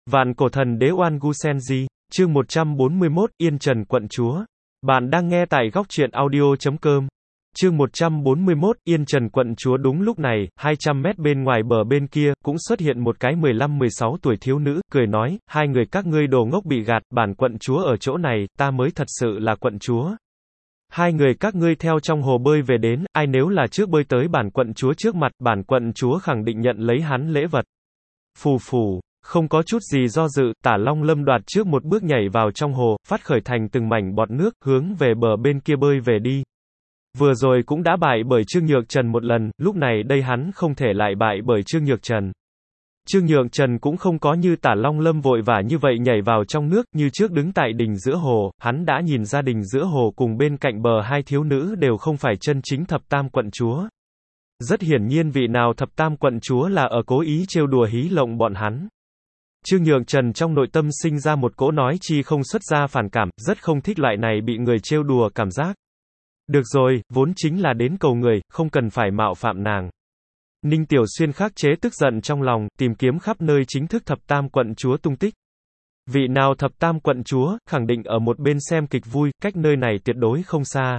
Vạn cổ thần đế Oan Gu Senji, chương 141, Yên Trần quận chúa. Bạn đang nghe tại góc truyện audio.com. Chương 141, Yên Trần quận chúa. Đúng lúc này, 200 mét bên ngoài bờ bên kia, cũng xuất hiện một cái 15-16 tuổi thiếu nữ, cười nói, hai người các ngươi đồ ngốc bị gạt, bản quận chúa ở chỗ này, ta mới thật sự là quận chúa. Hai người các ngươi theo trong hồ bơi về đến, ai nếu là trước bơi tới bản quận chúa trước mặt, bản quận chúa khẳng định nhận lấy hắn lễ vật. Phù phù. Không có chút gì do dự, Tả Long Lâm đoạt trước một bước nhảy vào trong hồ, phát khởi thành từng mảnh bọt nước, hướng về bờ bên kia bơi về đi. Vừa rồi cũng đã bại bởi Trương Nhược Trần một lần, lúc này đây hắn không thể lại bại bởi Trương Nhược Trần. Trương Nhược Trần cũng không có như Tả Long Lâm vội vã như vậy nhảy vào trong nước, như trước đứng tại đỉnh giữa hồ, hắn đã nhìn ra đỉnh giữa hồ cùng bên cạnh bờ hai thiếu nữ đều không phải chân chính thập tam quận chúa. Rất hiển nhiên vị nào thập tam quận chúa là ở cố ý trêu đùa hí lộng bọn hắn. Trương Nhược Trần trong nội tâm sinh ra một cỗ nói chi không xuất ra phản cảm, rất không thích loại này bị người trêu đùa cảm giác. Được rồi, vốn chính là đến cầu người, không cần phải mạo phạm nàng. Ninh Tiểu Xuyên khắc chế tức giận trong lòng, tìm kiếm khắp nơi chính thức thập tam quận chúa tung tích. Vị nào thập tam quận chúa, khẳng định ở một bên xem kịch vui, cách nơi này tuyệt đối không xa.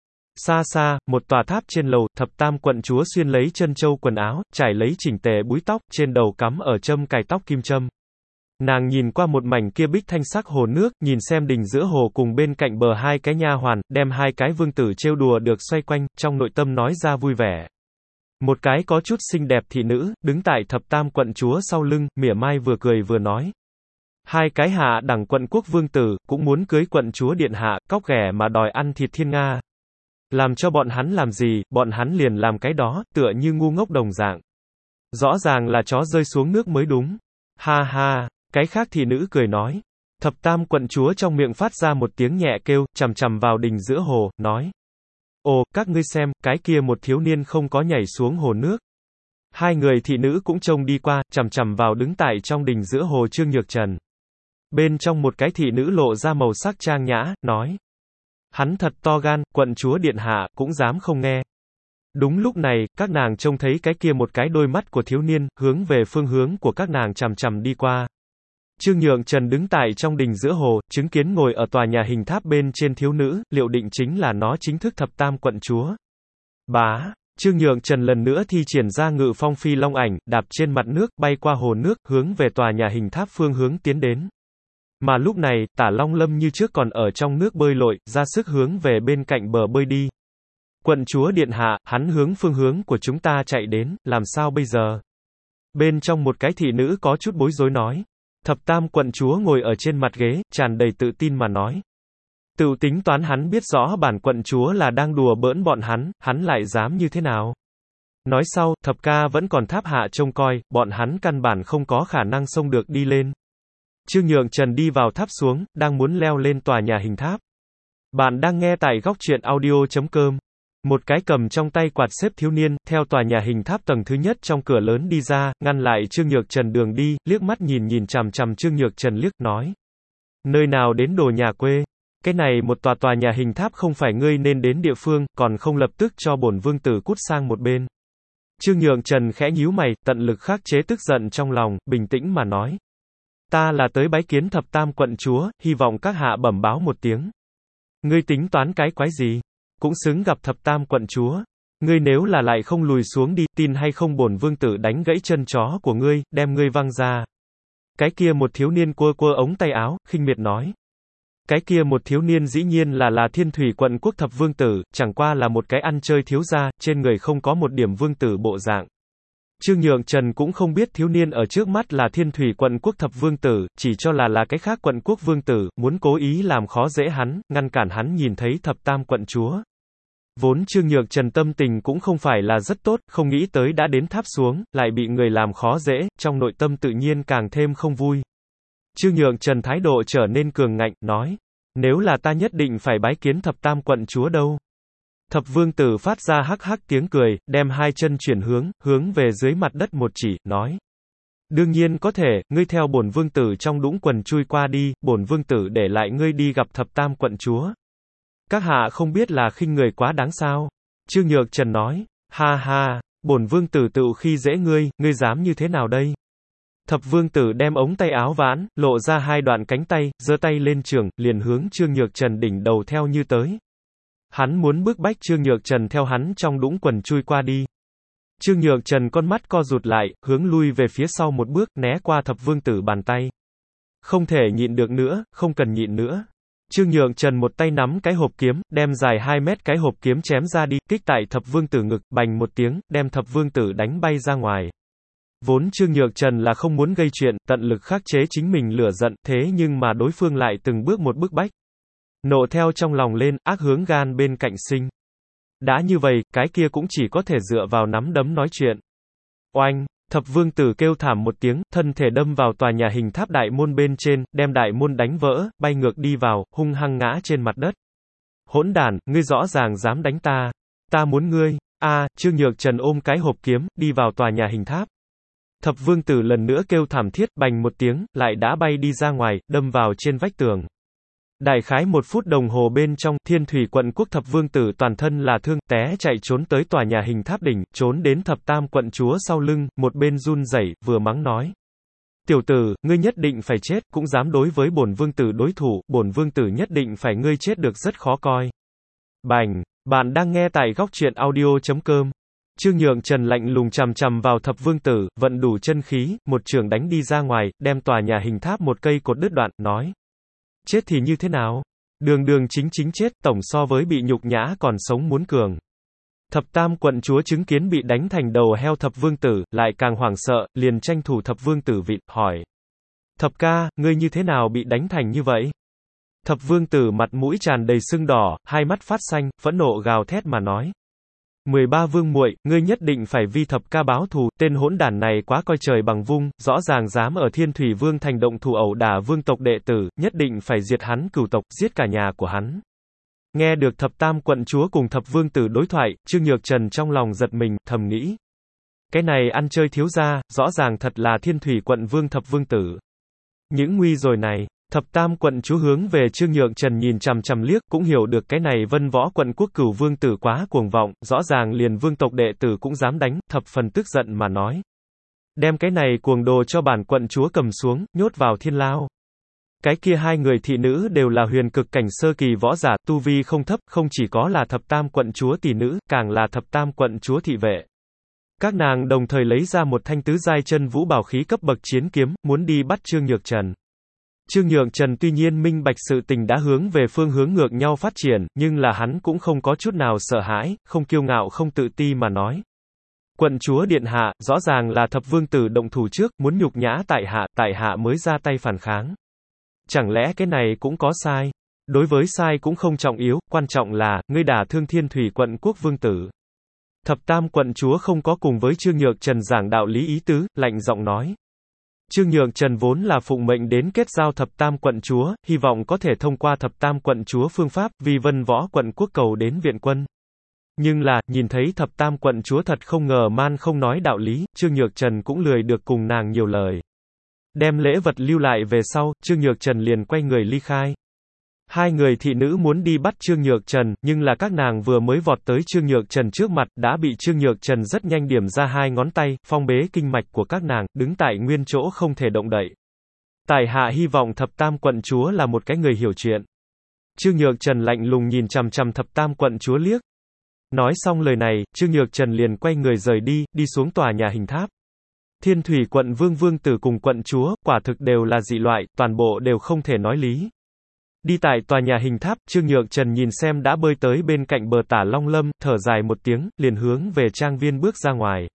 Xa xa, một tòa tháp trên lầu, thập tam quận chúa xuyên lấy chân châu quần áo, trải lấy chỉnh tề búi tóc, trên đầu cắm ở châm cài tóc kim châm. Nàng nhìn qua một mảnh kia bích thanh sắc hồ nước, nhìn xem đỉnh giữa hồ cùng bên cạnh bờ hai cái nha hoàn, đem hai cái vương tử trêu đùa được xoay quanh, trong nội tâm nói ra vui vẻ. Một cái có chút xinh đẹp thị nữ, đứng tại thập tam quận chúa sau lưng, mỉa mai vừa cười vừa nói. Hai cái hạ đẳng quận quốc vương tử, cũng muốn cưới quận chúa điện hạ, cóc ghẻ mà đòi ăn thịt thiên nga. Làm cho bọn hắn làm gì, bọn hắn liền làm cái đó, tựa như ngu ngốc đồng dạng. Rõ ràng là chó rơi xuống nước mới đúng. Ha ha. Cái khác thị nữ cười nói. Thập tam quận chúa trong miệng phát ra một tiếng nhẹ kêu, chằm chằm vào đỉnh giữa hồ, nói. Ồ, các ngươi xem, cái kia một thiếu niên không có nhảy xuống hồ nước. Hai người thị nữ cũng trông đi qua, chằm chằm vào đứng tại trong đỉnh giữa hồ Trương Nhược Trần. Bên trong một cái thị nữ lộ ra màu sắc trang nhã, nói. Hắn thật to gan, quận chúa điện hạ, cũng dám không nghe. Đúng lúc này, các nàng trông thấy cái kia một cái đôi mắt của thiếu niên, hướng về phương hướng của các nàng chằm chằm đi qua. Trương Nhược Trần đứng tại trong đỉnh giữa hồ, chứng kiến ngồi ở tòa nhà hình tháp bên trên thiếu nữ, liệu định chính là nó chính thức thập tam quận chúa. Bá, Trương Nhược Trần lần nữa thi triển ra ngự phong phi long ảnh, đạp trên mặt nước, bay qua hồ nước, hướng về tòa nhà hình tháp phương hướng tiến đến. Mà lúc này, Tả Long Lâm như trước còn ở trong nước bơi lội, ra sức hướng về bên cạnh bờ bơi đi. Quận chúa điện hạ, hắn hướng phương hướng của chúng ta chạy đến, làm sao bây giờ? Bên trong một cái thị nữ có chút bối rối nói. Thập tam quận chúa ngồi ở trên mặt ghế, tràn đầy tự tin mà nói. Tự tính toán hắn biết rõ bản quận chúa là đang đùa bỡn bọn hắn lại dám như thế nào? Nói sau, thập ca vẫn còn tháp hạ trông coi, bọn hắn căn bản không có khả năng xông được đi lên. Trương Nhược Trần đi vào tháp xuống, đang muốn leo lên tòa nhà hình tháp. Bạn đang nghe tại góc truyện audio.com. Một cái cầm trong tay quạt xếp thiếu niên, theo tòa nhà hình tháp tầng thứ nhất trong cửa lớn đi ra, ngăn lại Trương Nhược Trần đường đi, liếc mắt nhìn chằm chằm Trương Nhược Trần liếc, nói. Nơi nào đến đồ nhà quê? Cái này một tòa nhà hình tháp không phải ngươi nên đến địa phương, còn không lập tức cho bổn vương tử cút sang một bên. Trương Nhược Trần khẽ nhíu mày, tận lực khắc chế tức giận trong lòng, bình tĩnh mà nói. Ta là tới bái kiến thập tam quận chúa, hy vọng các hạ bẩm báo một tiếng. Ngươi tính toán cái quái gì? Cũng xứng gặp thập tam quận chúa. Ngươi nếu là lại không lùi xuống đi, tin hay không bổn vương tử đánh gãy chân chó của ngươi, đem ngươi văng ra. Cái kia một thiếu niên quơ ống tay áo, khinh miệt nói. Cái kia một thiếu niên dĩ nhiên là Thiên Thủy quận quốc thập vương tử, chẳng qua là một cái ăn chơi thiếu gia, trên người không có một điểm vương tử bộ dạng. Trương Nhược Trần cũng không biết thiếu niên ở trước mắt là Thiên Thủy quận quốc thập vương tử, chỉ cho là cái khác quận quốc vương tử, muốn cố ý làm khó dễ hắn, ngăn cản hắn nhìn thấy thập tam quận chúa. Vốn Trương Nhược Trần tâm tình cũng không phải là rất tốt, không nghĩ tới đã đến tháp xuống, lại bị người làm khó dễ, trong nội tâm tự nhiên càng thêm không vui. Trương Nhược Trần thái độ trở nên cường ngạnh, nói, nếu là ta nhất định phải bái kiến thập tam quận chúa đâu. Thập vương tử phát ra hắc hắc tiếng cười, đem hai chân chuyển hướng về dưới mặt đất một chỉ, nói. Đương nhiên có thể, ngươi theo bổn vương tử trong đũng quần chui qua đi, bổn vương tử để lại ngươi đi gặp thập tam quận chúa. Các hạ không biết là khinh người quá đáng sao? Trương Nhược Trần nói, ha ha, bổn vương tử tự khi dễ ngươi, ngươi dám như thế nào đây? Thập vương tử đem ống tay áo vãn, lộ ra hai đoạn cánh tay, giơ tay lên trường, liền hướng Trương Nhược Trần đỉnh đầu theo như tới. Hắn muốn bức bách Trương Nhược Trần theo hắn trong đũng quần chui qua đi. Trương Nhược Trần con mắt co rụt lại, hướng lui về phía sau một bước, né qua thập vương tử bàn tay. Không thể nhịn được nữa, không cần nhịn nữa. Trương Nhược Trần một tay nắm cái hộp kiếm, đem dài 2 mét cái hộp kiếm chém ra đi, kích tại thập vương tử ngực, bành một tiếng, đem thập vương tử đánh bay ra ngoài. Vốn Trương Nhược Trần là không muốn gây chuyện, tận lực khắc chế chính mình lửa giận, thế nhưng mà đối phương lại từng bước một bức bách. Nộ theo trong lòng lên, ác hướng gan bên cạnh sinh. Đã như vậy, cái kia cũng chỉ có thể dựa vào nắm đấm nói chuyện. Oanh! Thập vương tử kêu thảm một tiếng, thân thể đâm vào tòa nhà hình tháp đại môn bên trên, đem đại môn đánh vỡ, bay ngược đi vào, hung hăng ngã trên mặt đất. Hỗn đản, ngươi rõ ràng dám đánh ta. Ta muốn ngươi. Trương Nhược Trần ôm cái hộp kiếm, đi vào tòa nhà hình tháp. Thập vương tử lần nữa kêu thảm thiết, bành một tiếng, lại đã bay đi ra ngoài, đâm vào trên vách tường. Đại khái 1 phút đồng hồ bên trong, Thiên Thủy quận quốc thập vương tử toàn thân là thương, té chạy trốn tới tòa nhà hình tháp đỉnh, trốn đến thập tam quận chúa sau lưng, một bên run rẩy, vừa mắng nói. Tiểu tử, ngươi nhất định phải chết, cũng dám đối với bổn vương tử đối thủ, bổn vương tử nhất định phải ngươi chết được rất khó coi. Bành, bạn đang nghe tại góc truyện audio.com. Trương Nhược Trần lạnh lùng chằm chằm vào thập vương tử, vận đủ chân khí, một trường đánh đi ra ngoài, đem tòa nhà hình tháp một cây cột đứt đoạn, nói. Chết thì như thế nào? Đường đường chính chính chết, tổng so với bị nhục nhã còn sống muốn cường. Thập tam quận chúa chứng kiến bị đánh thành đầu heo thập vương tử, lại càng hoảng sợ, liền tranh thủ thập vương tử vịt, hỏi. Thập ca, ngươi như thế nào bị đánh thành như vậy? Thập vương tử mặt mũi tràn đầy sưng đỏ, hai mắt phát xanh, phẫn nộ gào thét mà nói. 13 vương muội, ngươi nhất định phải vi thập ca báo thù, tên hỗn đản này quá coi trời bằng vung, rõ ràng dám ở Thiên Thủy Vương thành động thủ ẩu đả vương tộc đệ tử, nhất định phải diệt hắn cửu tộc, giết cả nhà của hắn. Nghe được thập tam quận chúa cùng thập vương tử đối thoại, Trương Nhược Trần trong lòng giật mình, thầm nghĩ. Cái này ăn chơi thiếu gia, rõ ràng thật là Thiên Thủy quận vương thập vương tử. Những nguy rồi này. Thập tam quận chúa hướng về Trương Nhược Trần nhìn chằm chằm liếc, cũng hiểu được cái này Vân Võ quận quốc cửu vương tử quá cuồng vọng, rõ ràng liền vương tộc đệ tử cũng dám đánh, thập phần tức giận mà nói. Đem cái này cuồng đồ cho bản quận chúa cầm xuống, nhốt vào thiên lao. Cái kia hai người thị nữ đều là huyền cực cảnh sơ kỳ võ giả, tu vi không thấp, không chỉ có là thập tam quận chúa tỷ nữ, càng là thập tam quận chúa thị vệ. Các nàng đồng thời lấy ra một thanh tứ giai chân vũ bảo khí cấp bậc chiến kiếm, muốn đi bắt Trương Nhược Trần. Trương Nhược Trần tuy nhiên minh bạch sự tình đã hướng về phương hướng ngược nhau phát triển, nhưng là hắn cũng không có chút nào sợ hãi, không kiêu ngạo không tự ti mà nói. Quận chúa điện hạ, rõ ràng là thập vương tử động thủ trước, muốn nhục nhã tại hạ mới ra tay phản kháng. Chẳng lẽ cái này cũng có sai? Đối với sai cũng không trọng yếu, quan trọng là, ngươi đả thương Thiên Thủy quận quốc vương tử. Thập tam quận chúa không có cùng với Trương Nhược Trần giảng đạo lý ý tứ, lạnh giọng nói. Trương Nhược Trần vốn là phụng mệnh đến kết giao thập tam quận chúa, hy vọng có thể thông qua thập tam quận chúa phương pháp, vì Vân Võ quận quốc cầu đến viện quân. Nhưng là, nhìn thấy thập tam quận chúa thật không ngờ man không nói đạo lý, Trương Nhược Trần cũng lười được cùng nàng nhiều lời. Đem lễ vật lưu lại về sau, Trương Nhược Trần liền quay người ly khai. Hai người thị nữ muốn đi bắt Trương Nhược Trần, nhưng là các nàng vừa mới vọt tới Trương Nhược Trần trước mặt, đã bị Trương Nhược Trần rất nhanh điểm ra 2 ngón tay, phong bế kinh mạch của các nàng, đứng tại nguyên chỗ không thể động đậy. Tại hạ hy vọng thập tam quận chúa là một cái người hiểu chuyện. Trương Nhược Trần lạnh lùng nhìn chằm chằm thập tam quận chúa liếc. Nói xong lời này, Trương Nhược Trần liền quay người rời đi, đi xuống tòa nhà hình tháp. Thiên Thủy quận vương tử cùng quận chúa, quả thực đều là dị loại, toàn bộ đều không thể nói lý. Đi tại tòa nhà hình tháp, Trương Nhược Trần nhìn xem đã bơi tới bên cạnh bờ tả Long Lâm, thở dài một tiếng, liền hướng về trang viên bước ra ngoài.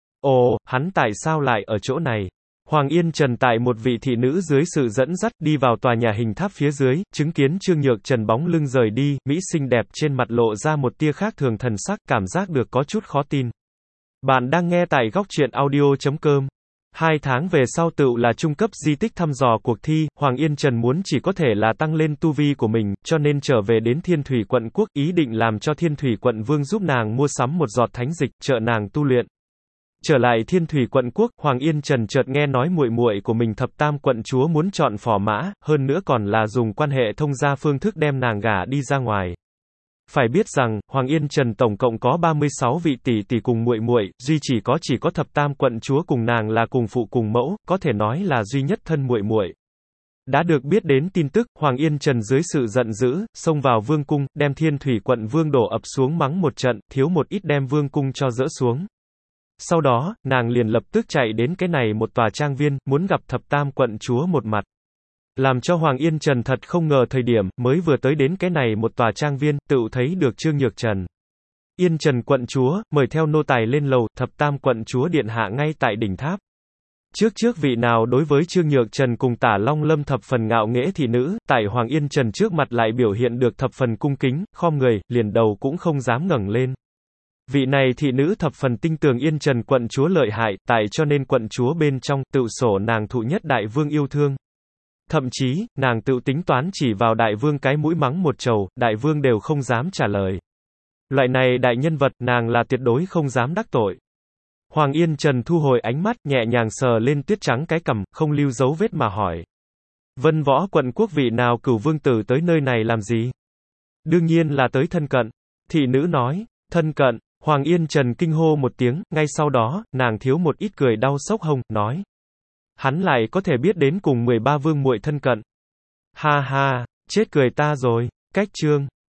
Ồ, hắn tại sao lại ở chỗ này? Hoàng Yên Trần tại một vị thị nữ dưới sự dẫn dắt đi vào tòa nhà hình tháp phía dưới, chứng kiến Trương Nhược Trần bóng lưng rời đi, mỹ xinh đẹp trên mặt lộ ra một tia khác thường thần sắc, cảm giác được có chút khó tin. Bạn đang nghe tại góc truyện audio.com. 2 tháng về sau tựu là trung cấp di tích thăm dò cuộc thi, Hoàng Yên Trần muốn chỉ có thể là tăng lên tu vi của mình, cho nên trở về đến Thiên Thủy quận quốc, ý định làm cho Thiên Thủy quận vương giúp nàng mua sắm một giọt thánh dịch, trợ nàng tu luyện. Trở lại Thiên Thủy quận quốc, Hoàng Yên Trần chợt nghe nói muội muội của mình thập tam quận chúa muốn chọn phò mã, hơn nữa còn là dùng quan hệ thông gia phương thức đem nàng gả đi ra ngoài. Phải biết rằng, Hoàng Yên Trần tổng cộng có 36 vị tỷ tỷ cùng muội muội, duy chỉ có thập tam quận chúa cùng nàng là cùng phụ cùng mẫu, có thể nói là duy nhất thân muội muội. Đã được biết đến tin tức, Hoàng Yên Trần dưới sự giận dữ, xông vào vương cung, đem Thiên Thủy quận vương đổ ập xuống mắng một trận, thiếu một ít đem vương cung cho dỡ xuống. Sau đó, nàng liền lập tức chạy đến cái này một tòa trang viên, muốn gặp thập tam quận chúa một mặt. Làm cho Hoàng Yên Trần thật không ngờ thời điểm, mới vừa tới đến cái này một tòa trang viên, tựu thấy được Trương Nhược Trần. Yên Trần quận chúa, mời theo nô tài lên lầu, thập tam quận chúa điện hạ ngay tại đỉnh tháp. Trước vị nào đối với Trương Nhược Trần cùng Tả Long Lâm thập phần ngạo nghễ thị nữ, tại Hoàng Yên Trần trước mặt lại biểu hiện được thập phần cung kính, khom người, liền đầu cũng không dám ngẩng lên. Vị này thị nữ thập phần tinh tường Yên Trần quận chúa lợi hại, tại cho nên quận chúa bên trong, tự sổ nàng thụ nhất đại vương yêu thương. Thậm chí, nàng tự tính toán chỉ vào đại vương cái mũi mắng một trầu, đại vương đều không dám trả lời. Loại này đại nhân vật, nàng là tuyệt đối không dám đắc tội. Hoàng Yên Trần thu hồi ánh mắt, nhẹ nhàng sờ lên tuyết trắng cái cằm, không lưu dấu vết mà hỏi. Vân Võ quận quốc vị nào cửu vương tử tới nơi này làm gì? Đương nhiên là tới thân cận. Thị nữ nói, thân cận. Hoàng Yên Trần kinh hô một tiếng, ngay sau đó, nàng thiếu một ít cười đau sốc hông, nói. Hắn lại có thể biết đến cùng 13 vương muội thân cận. Ha ha, chết cười ta rồi, cách chương.